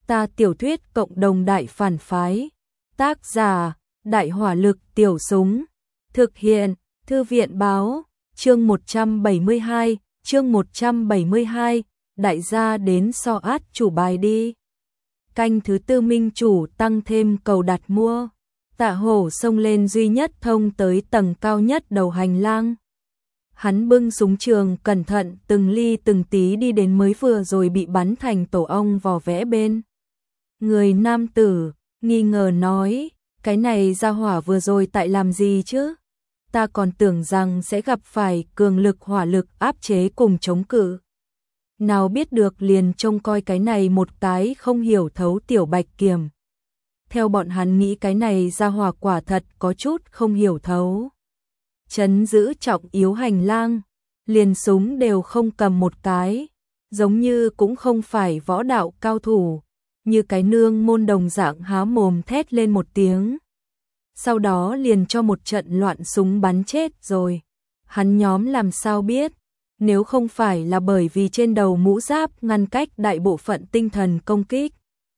Ta tiểu thuyết cộng đồng đại phản phái. Tác giả: Đại hỏa lực tiểu súng. Thực hiện: Thư viện báo. Chương 172, chương 172, đại gia đến so át chủ bài đi. Canh thứ tư minh chủ tăng thêm cầu đặt mua. Tạ Hổ xông lên duy nhất thông tới tầng cao nhất đầu hành lang. Hắn bưng súng trường cẩn thận từng ly từng tí đi đến mới vừa rồi bị bắn thành tổ ong vò vẽ bên. Người nam tử nghi ngờ nói, cái này ra hỏa vừa rồi tại làm gì chứ? Ta còn tưởng rằng sẽ gặp phải cường lực hỏa lực áp chế cùng chống cự. Nào biết được liền trông coi cái này một cái không hiểu thấu tiểu bạch kiểm. Theo bọn hắn nghĩ cái này ra hỏa quả thật có chút không hiểu thấu. Trấn giữ trọng yếu hành lang, liền súng đều không cầm một cái, giống như cũng không phải võ đạo cao thủ, như cái nương môn đồng dạng há mồm thét lên một tiếng. Sau đó liền cho một trận loạn súng bắn chết rồi. Hắn nhóm làm sao biết, nếu không phải là bởi vì trên đầu mũ giáp ngăn cách đại bộ phận tinh thần công kích.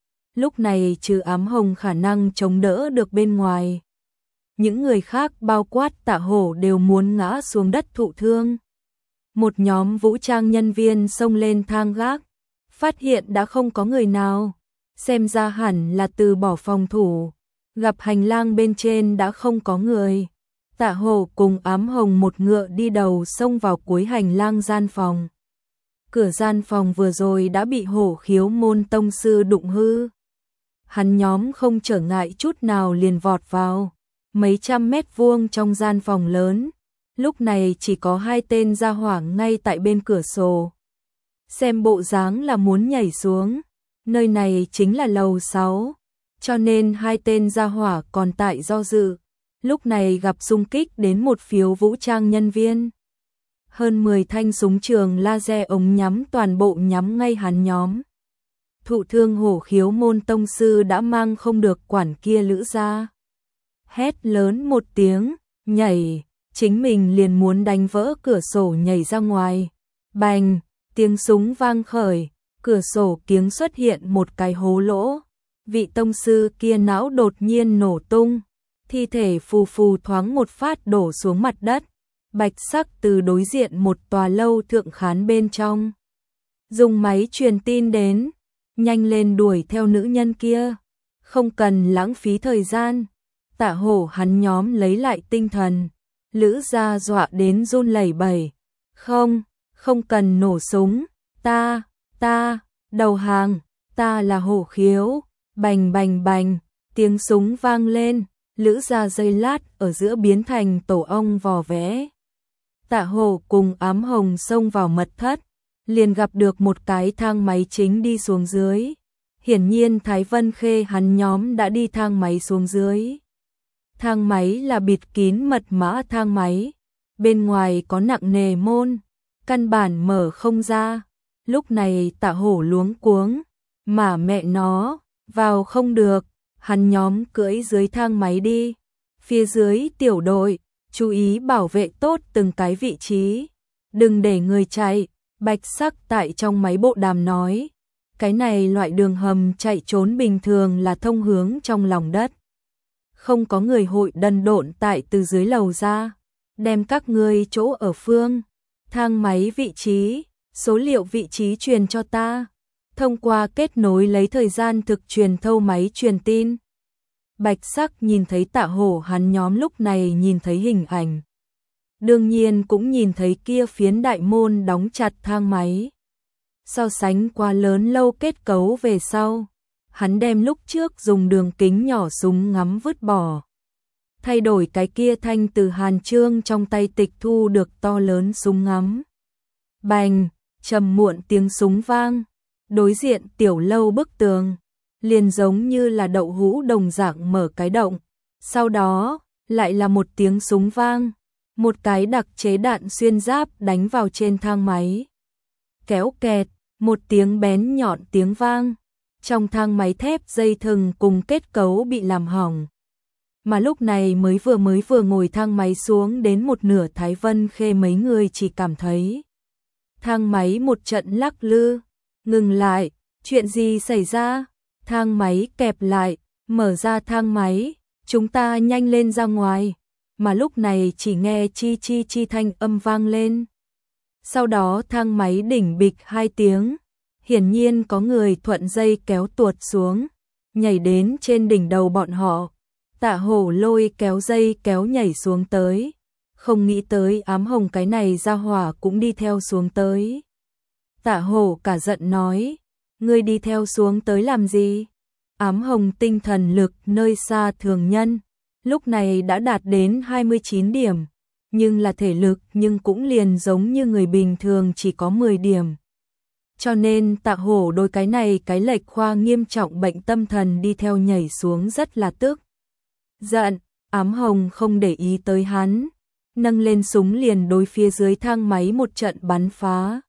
Lúc này trừ Ám Hồng khả năng chống đỡ được bên ngoài. Những người khác bao quát Tạ Hổ đều muốn ngã xuống đất thụ thương. Một nhóm vũ trang nhân viên xông lên thang gác, phát hiện đã không có người nào, xem ra hẳn là từ bỏ phòng thủ. Gặp hành lang bên trên đã không có người, Tạ Hổ cùng Ám Hồng một ngựa đi đầu xông vào cuối hành lang gian phòng. Cửa gian phòng vừa rồi đã bị Hổ Khiếu môn tông sư đụng hư. Hắn nhóm không trở ngại chút nào liền vọt vào. Mấy trăm mét vuông trong gian phòng lớn, lúc này chỉ có hai tên gia hỏa ngay tại bên cửa sổ. Xem bộ dáng là muốn nhảy xuống, nơi này chính là lầu 6, cho nên hai tên gia hỏa còn tại do dự. Lúc này gặp xung kích đến một phiếu vũ trang nhân viên. Hơn 10 thanh súng trường laser ống nhắm toàn bộ nhắm ngay hắn nhóm. Thụ thương Hổ Khiếu môn tông sư đã mang không được quản kia lữ ra. Hét lớn một tiếng, nhảy, chính mình liền muốn đánh vỡ cửa sổ nhảy ra ngoài. Bành, tiếng súng vang khởi, cửa sổ kiếng xuất hiện một cái hố lỗ. Vị tông sư kia não đột nhiên nổ tung, thi thể phù phù thoáng một phát đổ xuống mặt đất. Bạch sắc từ đối diện một tòa lâu thượng khán bên trong. Dùng máy truyền tin đến, nhanh lên đuổi theo nữ nhân kia, không cần lãng phí thời gian. Tạ Hổ hắn nhóm lấy lại tinh thần, lữ gia dọa đến run lẩy bẩy. Không cần nổ súng, ta, đầu hàng, ta là Hổ Khiếu. Bành bành bành, tiếng súng vang lên, lữ gia giây lát ở giữa biến thành tổ ong vò vẽ. Tạ Hổ cùng Ám Hồng xông vào mật thất, liền gặp được một cái thang máy chính đi xuống dưới. Hiển nhiên Thái Vân Khê hắn nhóm đã đi thang máy xuống dưới. Thang máy là bịt kín mật mã thang máy, bên ngoài có nặng nề môn, căn bản mở không ra. Lúc này Tạ Hổ luống cuống, mà mẹ nó, vào không được, hắn nhóm cưỡi dưới thang máy đi. Phía dưới tiểu đội, chú ý bảo vệ tốt từng cái vị trí, đừng để người chạy. Bạch sắc tại trong máy bộ đàm nói, cái này loại đường hầm chạy trốn bình thường là thông hướng trong lòng đất. Không có người hội đần độn tại từ dưới lầu ra, đem các ngươi chỗ ở phương, thang máy vị trí, số liệu vị trí truyền cho ta, thông qua kết nối lấy thời gian thực truyền thâu máy truyền tin. Bạch sắc nhìn thấy Tạ Hổ hắn nhóm lúc này nhìn thấy hình ảnh. Đương nhiên cũng nhìn thấy kia phiến đại môn đóng chặt thang máy. So sánh qua lớn lâu kết cấu về sau, hắn đem lúc trước dùng đường kính nhỏ súng ngắm vứt bỏ. Thay đổi cái kia thanh từ Hàn Trương trong tay tịch thu được to lớn súng ngắm. Bành, trầm muộn tiếng súng vang, đối diện tiểu lâu bức tường, liền giống như là đậu hũ đồng dạng mở cái động. Sau đó, lại là một tiếng súng vang, một cái đặc chế đạn xuyên giáp đánh vào trên thang máy. Kéo kẹt, một tiếng bén nhọn tiếng vang. Trong thang máy thép dây thừng cùng kết cấu bị làm hỏng. Mà lúc này mới vừa ngồi thang máy xuống đến một nửa Thái Vân Khê mấy người chỉ cảm thấy thang máy một trận lắc lư, ngừng lại, chuyện gì xảy ra? thang máy kẹp lại, mở ra thang máy, chúng ta nhanh lên ra ngoài, mà lúc này chỉ nghe chi chi chi thanh âm vang lên. Sau đó thang máy đỉnh bịch 2 tiếng, hiển nhiên có người thuận dây kéo tuột xuống, nhảy đến trên đỉnh đầu bọn họ. Tạ Hổ lôi kéo dây kéo nhảy xuống tới, không nghĩ tới Ám Hồng cái này ra hỏa cũng đi theo xuống tới. Tạ Hổ cả giận nói, ngươi đi theo xuống tới làm gì? Ám Hồng tinh thần lực nơi xa thường nhân, lúc này đã đạt đến 29 điểm, nhưng là thể lực nhưng cũng liền giống như người bình thường chỉ có 10 điểm. Cho nên Tạ Hổ đối cái này cái lệch khoa nghiêm trọng bệnh tâm thần đi theo nhảy xuống rất là tức giận. Ám Hồng không để ý tới hắn, nâng lên súng liền đối phía dưới thang máy một trận bắn phá.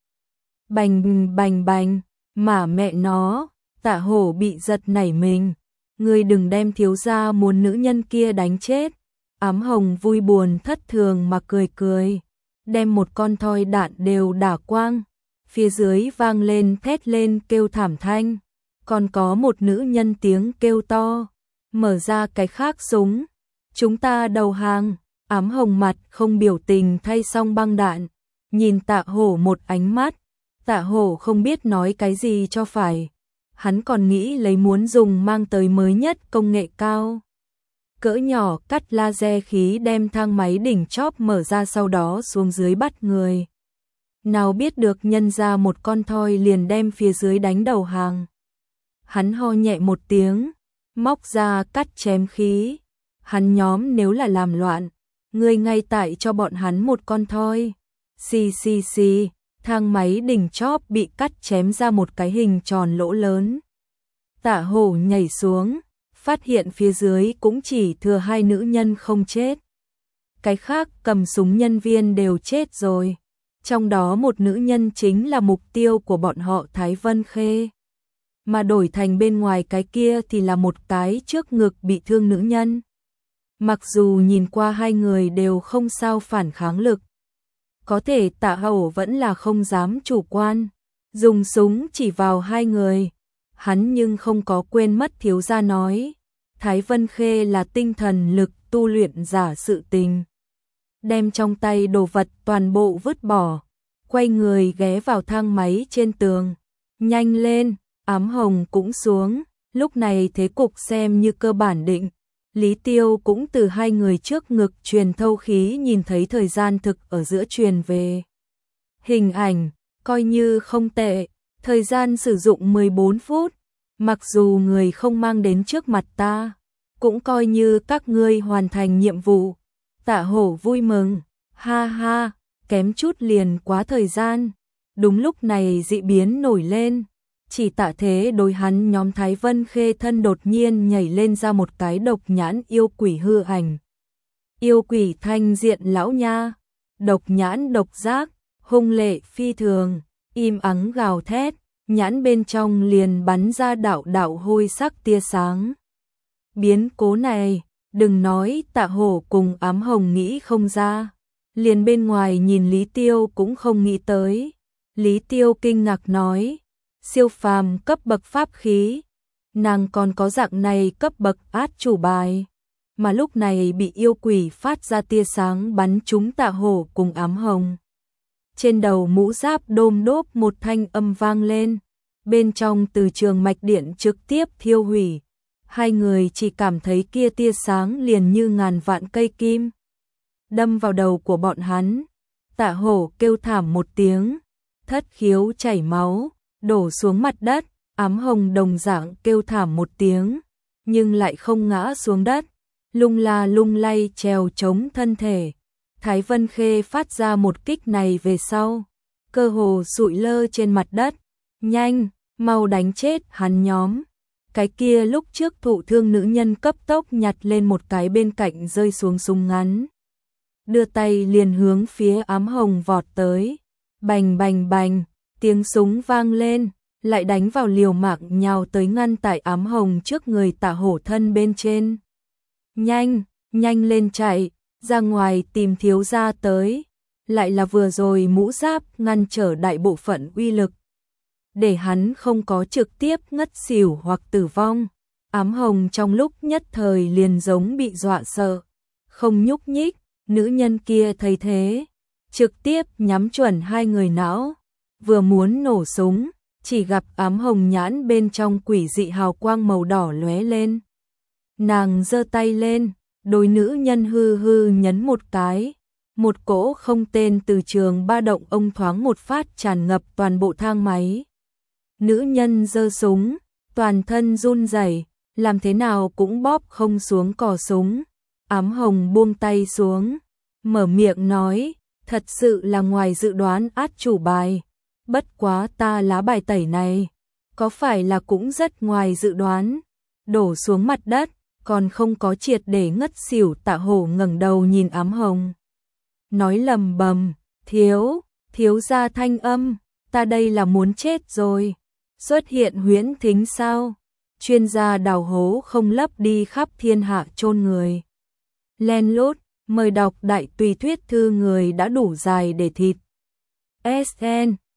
Bành bành bành, mà mẹ nó, Tạ Hổ bị giật nảy mình. Ngươi đừng đem thiếu gia muốn nữ nhân kia đánh chết. Ám Hồng vui buồn thất thường mà cười cười, đem một con thoi đạn đều đả quang. Phía dưới vang lên thét lên kêu thảm thanh, còn có một nữ nhân tiếng kêu to, mở ra cái khác súng, chúng ta đầu hàng. Ám Hồng mặt không biểu tình thay xong băng đạn, nhìn Tạ Hổ một ánh mắt. Tạ Hổ không biết nói cái gì cho phải, hắn còn nghĩ lấy muốn dùng mang tới mới nhất công nghệ cao cỡ nhỏ cắt laser khí đem thang máy đỉnh chóp mở ra, sau đó xuống dưới bắt người. Nào biết được nhân ra một con thoi liền đem phía dưới đánh đầu hàng. Hắn ho nhẹ một tiếng, móc ra cắt chém khí. Hắn nhóm nếu là làm loạn, ngươi ngay tại cho bọn hắn một con thoi. Xì xì xì, thang máy đỉnh chóp bị cắt chém ra một cái hình tròn lỗ lớn. Tạ Hổ nhảy xuống, phát hiện phía dưới cũng chỉ thừa 2 nữ nhân không chết. Cái khác cầm súng nhân viên đều chết rồi. Trong đó một nữ nhân chính là mục tiêu của bọn họ Thái Vân Khê. Mà đổi thành bên ngoài cái kia thì là một cái trước ngực bị thương nữ nhân. Mặc dù nhìn qua 2 người đều không sao phản kháng lực, có thể Tạ Hổ vẫn là không dám chủ quan, dùng súng chỉ vào 2 người. Hắn nhưng không có quên mất thiếu gia nói, Thái Vân Khê là tinh thần lực tu luyện giả sự tình. Đem trong tay đồ vật toàn bộ vứt bỏ, quay người ghé vào thang máy trên tường. Nhanh lên, Ám Hồng cũng xuống, lúc này thế cục xem như cơ bản định. Lý Tiêu cũng từ 2 người trước ngực truyền thâu khí nhìn thấy thời gian thực ở giữa truyền về. Hình ảnh, coi như không tệ, thời gian sử dụng 14 phút, mặc dù người không mang đến trước mặt ta, cũng coi như các ngươi hoàn thành nhiệm vụ. Tạ Hổ vui mừng, ha ha, kém chút liền quá thời gian. Đúng lúc này dị biến nổi lên, chỉ Tạ Thế đối hắn nhóm Thái Vân Khê thân đột nhiên nhảy lên ra một cái độc nhãn yêu quỷ hư ảnh. Yêu quỷ thanh diện lão nha, độc nhãn độc giác, hung lệ phi thường, im ắng gào thét, nhãn bên trong liền bắn ra đạo đạo hôi sắc tia sáng. Biến cố này, đừng nói Tạ Hổ cùng Ám Hồng nghĩ không ra, liền bên ngoài nhìn Lý Tiêu cũng không nghĩ tới. Lý Tiêu kinh ngạc nói, siêu phàm cấp bậc pháp khí, nàng còn có dạng này cấp bậc át chủ bài, mà lúc này bị yêu quỷ phát ra tia sáng bắn trúng Tạ Hổ cùng Ám Hồng. Trên đầu mũ giáp đôm đốp một thanh âm vang lên, bên trong từ trường mạch điện trực tiếp thiêu hủy. 2 người chỉ cảm thấy kia tia sáng liền như ngàn vạn cây kim đâm vào đầu của bọn hắn. Tạ Hổ kêu thảm một tiếng, thất khiếu chảy máu, đổ xuống mặt đất. Ám Hồng đồng dạng kêu thảm một tiếng, nhưng lại không ngã xuống đất, lung la lung lay trèo chống thân thể. Thái Vân Khê phát ra một kích này về sau, cơ hồ sụi lơ trên mặt đất. Nhanh, mau đánh chết hắn nhóm. Cái kia lúc trước thụ thương nữ nhân cấp tốc nhặt lên một cái bên cạnh rơi xuống súng ngắn, đưa tay liền hướng phía Ám Hồng vọt tới. Bành bành bành, tiếng súng vang lên, lại đánh vào liều mạng nhào tới ngăn tại Ám Hồng trước người Tạ Hổ thân bên trên. Nhanh, nhanh lên chạy, ra ngoài tìm thiếu gia tới. Lại là vừa rồi mũ giáp ngăn trở đại bộ phận uy lực. để hắn không có trực tiếp ngất xỉu hoặc tử vong. Ám Hồng trong lúc nhất thời liền giống bị dọa sợ, không nhúc nhích. Nữ nhân kia thấy thế, trực tiếp nhắm chuẩn hai người não, vừa muốn nổ súng, chỉ gặp ám hồng nhãn bên trong quỷ dị hào quang màu đỏ lóe lên. Nàng giơ tay lên, đôi nữ nhân hư hư nhấn một cái, một cỗ không tên từ trường ba động ông thoáng một phát tràn ngập toàn bộ thang máy. Nữ nhân giơ súng, toàn thân run rẩy, làm thế nào cũng bóp không xuống cò súng. Ám Hồng buông tay xuống, mở miệng nói, thật sự là ngoài dự đoán át chủ bài. Bất quá ta lá bài tẩy này, có phải là cũng rất ngoài dự đoán. Đổ xuống mặt đất, còn không có triệt để ngất xỉu. Tạ Hổ ngẩng đầu nhìn Ám Hồng, nói lầm bầm, thiếu gia thanh âm, ta đây là muốn chết rồi. Xuất hiện huyễn thính sao? Chuyên gia đào hố không lấp đi khắp thiên hạ chôn người. Len lút, mời đọc đại tùy thuyết thư người đã đủ dài để thịt. SN